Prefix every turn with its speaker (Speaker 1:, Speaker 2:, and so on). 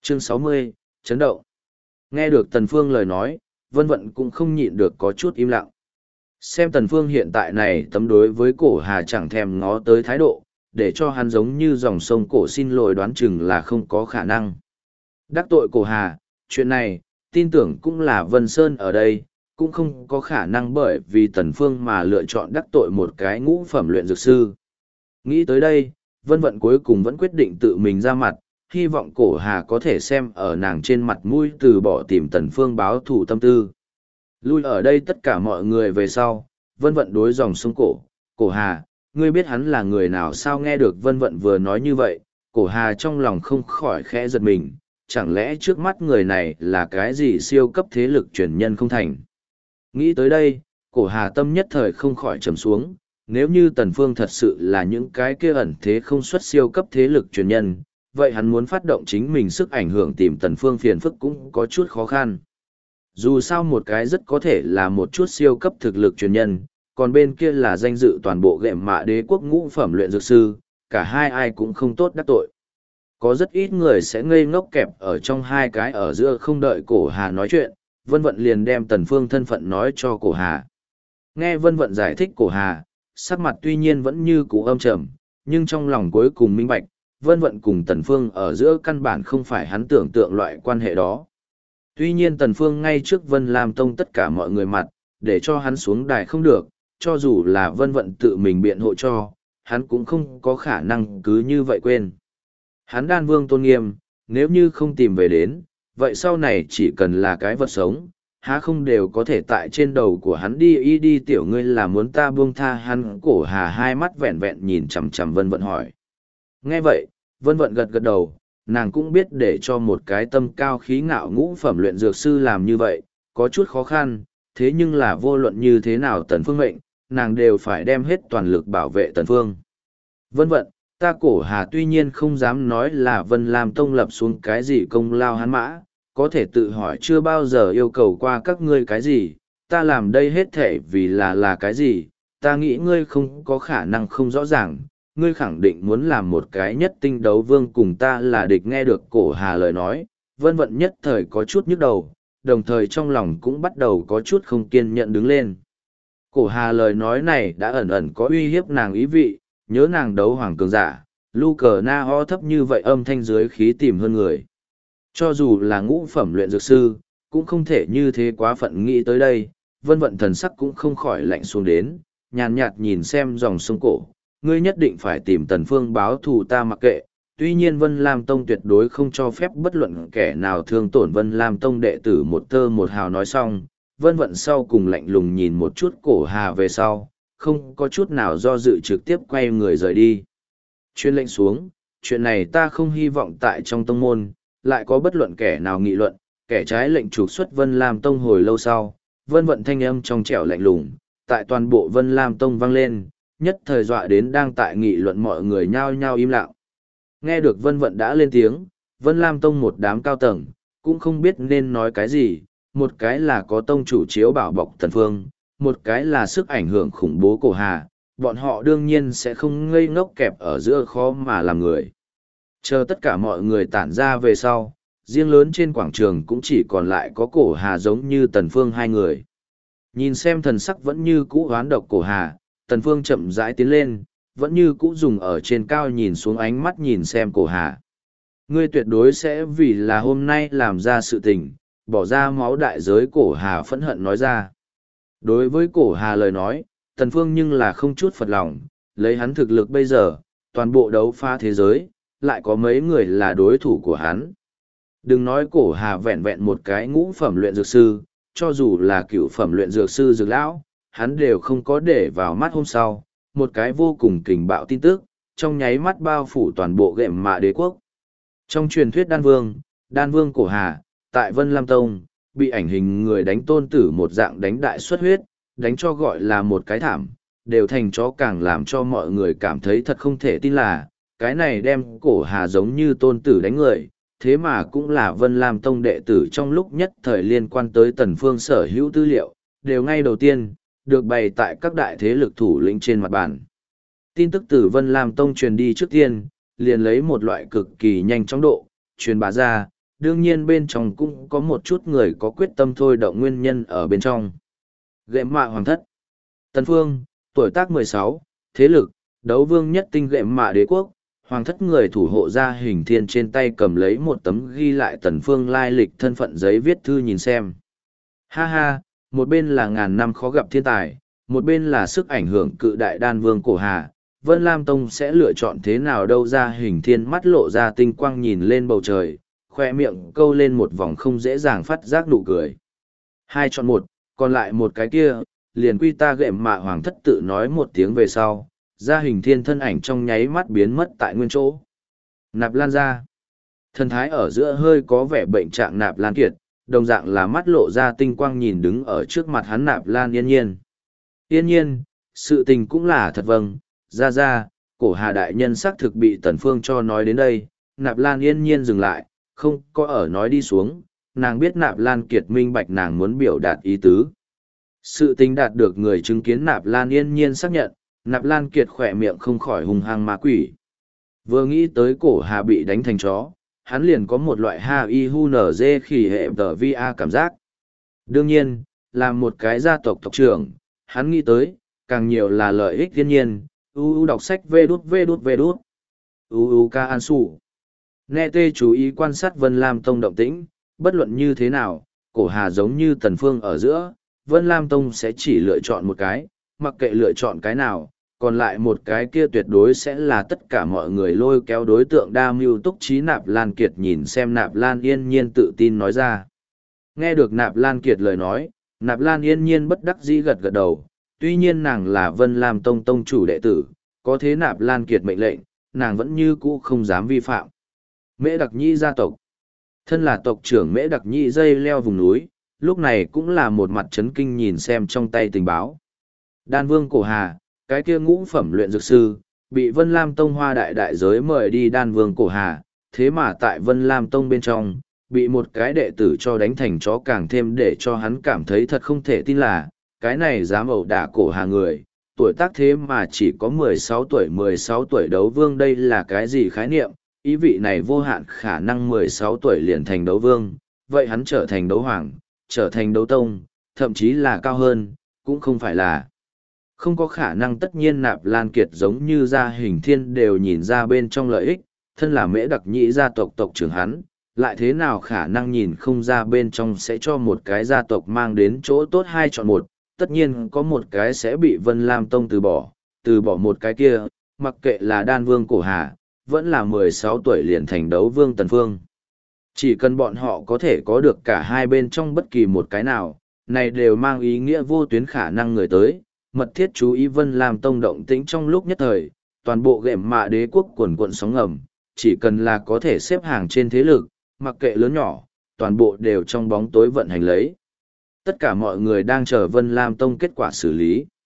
Speaker 1: Chương 60, chấn động. Nghe được Tần Phương lời nói, Vân Vận cũng không nhịn được có chút im lặng. Xem Tần Phương hiện tại này tấm đối với cổ hà chẳng thèm ngó tới thái độ, để cho hắn giống như dòng sông cổ xin lỗi đoán chừng là không có khả năng. Đắc tội cổ hà, chuyện này, tin tưởng cũng là Vân Sơn ở đây, cũng không có khả năng bởi vì Tần Phương mà lựa chọn đắc tội một cái ngũ phẩm luyện dược sư. Nghĩ tới đây, Vân Vận cuối cùng vẫn quyết định tự mình ra mặt, hy vọng cổ hà có thể xem ở nàng trên mặt mũi từ bỏ tìm Tần Phương báo thù tâm tư. Lui ở đây tất cả mọi người về sau, Vân Vận đối dòng sông cổ hà, ngươi biết hắn là người nào sao? Nghe được Vân Vận vừa nói như vậy, cổ hà trong lòng không khỏi khẽ giật mình, chẳng lẽ trước mắt người này là cái gì siêu cấp thế lực truyền nhân không thành? Nghĩ tới đây, cổ hà tâm nhất thời không khỏi trầm xuống, nếu như Tần Phương thật sự là những cái kia ẩn thế không xuất siêu cấp thế lực truyền nhân, vậy hắn muốn phát động chính mình sức ảnh hưởng tìm Tần Phương phiền phức cũng có chút khó khăn. Dù sao một cái rất có thể là một chút siêu cấp thực lực truyền nhân, còn bên kia là danh dự toàn bộ gệm mạ đế quốc ngũ phẩm luyện dược sư, cả hai ai cũng không tốt đắc tội. Có rất ít người sẽ ngây ngốc kẹp ở trong hai cái ở giữa không đợi cổ hà nói chuyện, Vân Vận liền đem Tần Phương thân phận nói cho cổ hà. Nghe Vân Vận giải thích cổ hà, sắc mặt tuy nhiên vẫn như cũ âm trầm, nhưng trong lòng cuối cùng minh bạch, Vân Vận cùng Tần Phương ở giữa căn bản không phải hắn tưởng tượng loại quan hệ đó. Tuy nhiên Tần Phương ngay trước Vân Lam Tông tất cả mọi người mặt, để cho hắn xuống đài không được, cho dù là Vân Vận tự mình biện hộ cho, hắn cũng không có khả năng cứ như vậy quên. Hắn Đan Vương tôn nghiêm, nếu như không tìm về đến, vậy sau này chỉ cần là cái vật sống, há không đều có thể tại trên đầu của hắn đi tiểu ngươi là muốn ta buông tha hắn? Cổ hà hai mắt vẹn vẹn nhìn chằm chằm Vân Vận hỏi. Nghe vậy, Vân Vận gật gật đầu, nàng cũng biết để cho một cái tâm cao khí ngạo ngũ phẩm luyện dược sư làm như vậy, có chút khó khăn, thế nhưng là vô luận như thế nào Tần Phương mệnh, nàng đều phải đem hết toàn lực bảo vệ Tần Phương. Vân Vận, ta cổ hà tuy nhiên không dám nói là Vân Lam Tông lập xuống cái gì công lao hắn mã, có thể tự hỏi chưa bao giờ yêu cầu qua các ngươi cái gì, ta làm đây hết thể vì là cái gì, ta nghĩ ngươi không có khả năng không rõ ràng, ngươi khẳng định muốn làm một cái nhất tinh đấu vương cùng ta là địch. Nghe được cổ hà lời nói, Vân Vận nhất thời có chút nhức đầu, đồng thời trong lòng cũng bắt đầu có chút không kiên nhẫn đứng lên. Cổ hà lời nói này đã ẩn ẩn có uy hiếp nàng ý vị, nhớ nàng đấu hoàng cường giả, lu cờ na ho thấp như vậy âm thanh dưới khí tìm hơn người. Cho dù là ngũ phẩm luyện dược sư, cũng không thể như thế quá phận. Nghĩ tới đây, Vân Vận thần sắc cũng không khỏi lạnh xuống đến, nhàn nhạt nhìn xem dòng sông cổ, ngươi nhất định phải tìm Tần Phương báo thù ta mặc kệ. Tuy nhiên Vân Lam Tông tuyệt đối không cho phép bất luận kẻ nào thương tổn Vân Lam Tông đệ tử một tơ một hào. Nói xong, Vân Vận sau cùng lạnh lùng nhìn một chút cổ hà về sau, không có chút nào do dự trực tiếp quay người rời đi. Chuyên lệnh xuống, chuyện này ta không hy vọng tại trong tông môn, lại có bất luận kẻ nào nghị luận, kẻ trái lệnh trục xuất Vân Lam Tông. Hồi lâu sau, Vân Vận thanh âm trong trẻo lạnh lùng, tại toàn bộ Vân Lam Tông vang lên, nhất thời dọa đến đang tại nghị luận mọi người nhao nhao im lặng. Nghe được Vân Vận đã lên tiếng, Vân Lam Tông một đám cao tầng, cũng không biết nên nói cái gì, một cái là có tông chủ chiếu bảo bọc Tần Phương, một cái là sức ảnh hưởng khủng bố cổ hà, bọn họ đương nhiên sẽ không ngây ngốc kẹp ở giữa khó mà làm người. Chờ tất cả mọi người tản ra về sau, riêng lớn trên quảng trường cũng chỉ còn lại có cổ hà giống như Tần Phương hai người. Nhìn xem thần sắc vẫn như cũ hoán độc cổ hà, Tần Phương chậm rãi tiến lên, vẫn như cũ dùng ở trên cao nhìn xuống ánh mắt nhìn xem cổ hà. Ngươi tuyệt đối sẽ vì là hôm nay làm ra sự tình, bỏ ra máu đại giới. Cổ hà phẫn hận nói ra. Đối với cổ hà lời nói, Tần Phương nhưng là không chút phật lòng, lấy hắn thực lực bây giờ, toàn bộ đấu pha thế giới, lại có mấy người là đối thủ của hắn. Đừng nói cổ hà vẹn vẹn một cái ngũ phẩm luyện dược sư, cho dù là cựu phẩm luyện dược sư dược lão, hắn đều không có để vào mắt. Hôm sau, một cái vô cùng kình bạo tin tức, trong nháy mắt bao phủ toàn bộ gệm mạ đế quốc. Trong truyền thuyết đan vương cổ hà, tại Vân Lam Tông, bị ảnh hình người đánh tôn tử một dạng đánh đại xuất huyết, đánh cho gọi là một cái thảm, đều thành chó, càng làm cho mọi người cảm thấy thật không thể tin là, cái này đem cổ hà giống như tôn tử đánh người, thế mà cũng là Vân Lam Tông đệ tử. Trong lúc nhất thời liên quan tới Tần Phương sở hữu tư liệu, đều ngay đầu tiên, được bày tại các đại thế lực thủ lĩnh trên mặt bàn. Tin tức từ Vân Lam Tông truyền đi trước tiên, liền lấy một loại cực kỳ nhanh chóng độ, truyền bá ra, đương nhiên bên trong cũng có một chút người có quyết tâm thôi động nguyên nhân ở bên trong. Gệm mạ hoàng thất. Tần Phương, tuổi tác 16, thế lực, đấu vương nhất tinh gệm mạ đế quốc, hoàng thất người thủ hộ ra hình thiên trên tay cầm lấy một tấm ghi lại Tần Phương lai lịch thân phận giấy viết thư nhìn xem. Ha ha, một bên là ngàn năm khó gặp thiên tài, một bên là sức ảnh hưởng cự đại đan vương cổ hà. Vân Lam Tông sẽ lựa chọn thế nào đâu ra hình thiên mắt lộ ra tinh quang nhìn lên bầu trời, khoe miệng câu lên một vòng không dễ dàng phát giác nụ cười. Hai chọn một, còn lại một cái kia, liền quy ta gệm mạ hoàng thất tự nói một tiếng về sau, ra hình thiên thân ảnh trong nháy mắt biến mất tại nguyên chỗ. Nạp Lan ra. Thần thái ở giữa hơi có vẻ bệnh trạng Nạp Lan Kiệt, đồng dạng là mắt lộ ra tinh quang nhìn đứng ở trước mặt hắn Nạp Lan Yên Nhiên. Yên Nhiên, sự tình cũng là thật vâng, ra, cổ hà đại nhân xác thực bị Tần Phương cho nói đến đây, Nạp Lan Yên Nhiên dừng lại, không có ở nói đi xuống, nàng biết Nạp Lan Kiệt minh bạch nàng muốn biểu đạt ý tứ. Sự tình đạt được người chứng kiến Nạp Lan Yên Nhiên xác nhận, Nạp Lan Kiệt khỏe miệng không khỏi hung hăng ma quỷ. Vừa nghĩ tới cổ hà bị đánh thành chó, hắn liền có một loại ha y hu nở dê khỉ hệ tờ vi a cảm giác. Đương nhiên, làm một cái gia tộc tộc trưởng, hắn nghĩ tới, càng nhiều là lợi ích thiên nhiên, đọc sách vê đút. Ca An Sủ. Nghe tê chú ý quan sát Vân Lam Tông động tĩnh, bất luận như thế nào, cổ hà giống như Tần Phương ở giữa, Vân Lam Tông sẽ chỉ lựa chọn một cái, mặc kệ lựa chọn cái nào, còn lại một cái kia tuyệt đối sẽ là tất cả mọi người lôi kéo đối tượng đa mưu túc trí. Nạp Lan Kiệt nhìn xem Nạp Lan Yên Nhiên tự tin nói ra. Nghe được Nạp Lan Kiệt lời nói, Nạp Lan Yên Nhiên bất đắc dĩ gật gật đầu, tuy nhiên nàng là Vân Lam Tông tông chủ đệ tử, có thế Nạp Lan Kiệt mệnh lệnh, nàng vẫn như cũ không dám vi phạm. Mễ Đặc Nhĩ gia tộc. Thân là tộc trưởng Mễ Đặc Nhĩ dây leo vùng núi, lúc này cũng là một mặt chấn kinh nhìn xem trong tay tình báo. Đan Vương cổ hà, cái kia ngũ phẩm luyện dược sư, bị Vân Lam Tông Hoa đại đại giới mời đi Đan Vương cổ hà, thế mà tại Vân Lam Tông bên trong, bị một cái đệ tử cho đánh thành chó, càng thêm để cho hắn cảm thấy thật không thể tin là, cái này dám ẩu đả cổ hà người, tuổi tác thế mà chỉ có 16 tuổi đấu vương. Đây là cái gì khái niệm, ý vị này vô hạn khả năng 16 tuổi liền thành đấu vương, vậy hắn trở thành đấu hoàng, trở thành đấu tông, thậm chí là cao hơn, cũng không phải là không có khả năng. Tất nhiên Nạp Lan Kiệt giống như gia hình thiên đều nhìn ra bên trong lợi ích, thân là Mễ Đặc Nhĩ gia tộc tộc trưởng hắn, lại thế nào khả năng nhìn không ra bên trong sẽ cho một cái gia tộc mang đến chỗ tốt hai chọn một, tất nhiên có một cái sẽ bị Vân Lam Tông từ bỏ một cái kia, mặc kệ là Đan Vương cổ hà, vẫn là 16 tuổi liền thành đấu vương Tần Phương. Chỉ cần bọn họ có thể có được cả hai bên trong bất kỳ một cái nào, này đều mang ý nghĩa vô tuyến khả năng người tới, mật thiết chú ý Vân Lam Tông động tĩnh trong lúc nhất thời, toàn bộ gệm mạ đế quốc quần quận sóng ngầm, chỉ cần là có thể xếp hàng trên thế lực, mặc kệ lớn nhỏ, toàn bộ đều trong bóng tối vận hành lấy. Tất cả mọi người đang chờ Vân Lam Tông kết quả xử lý.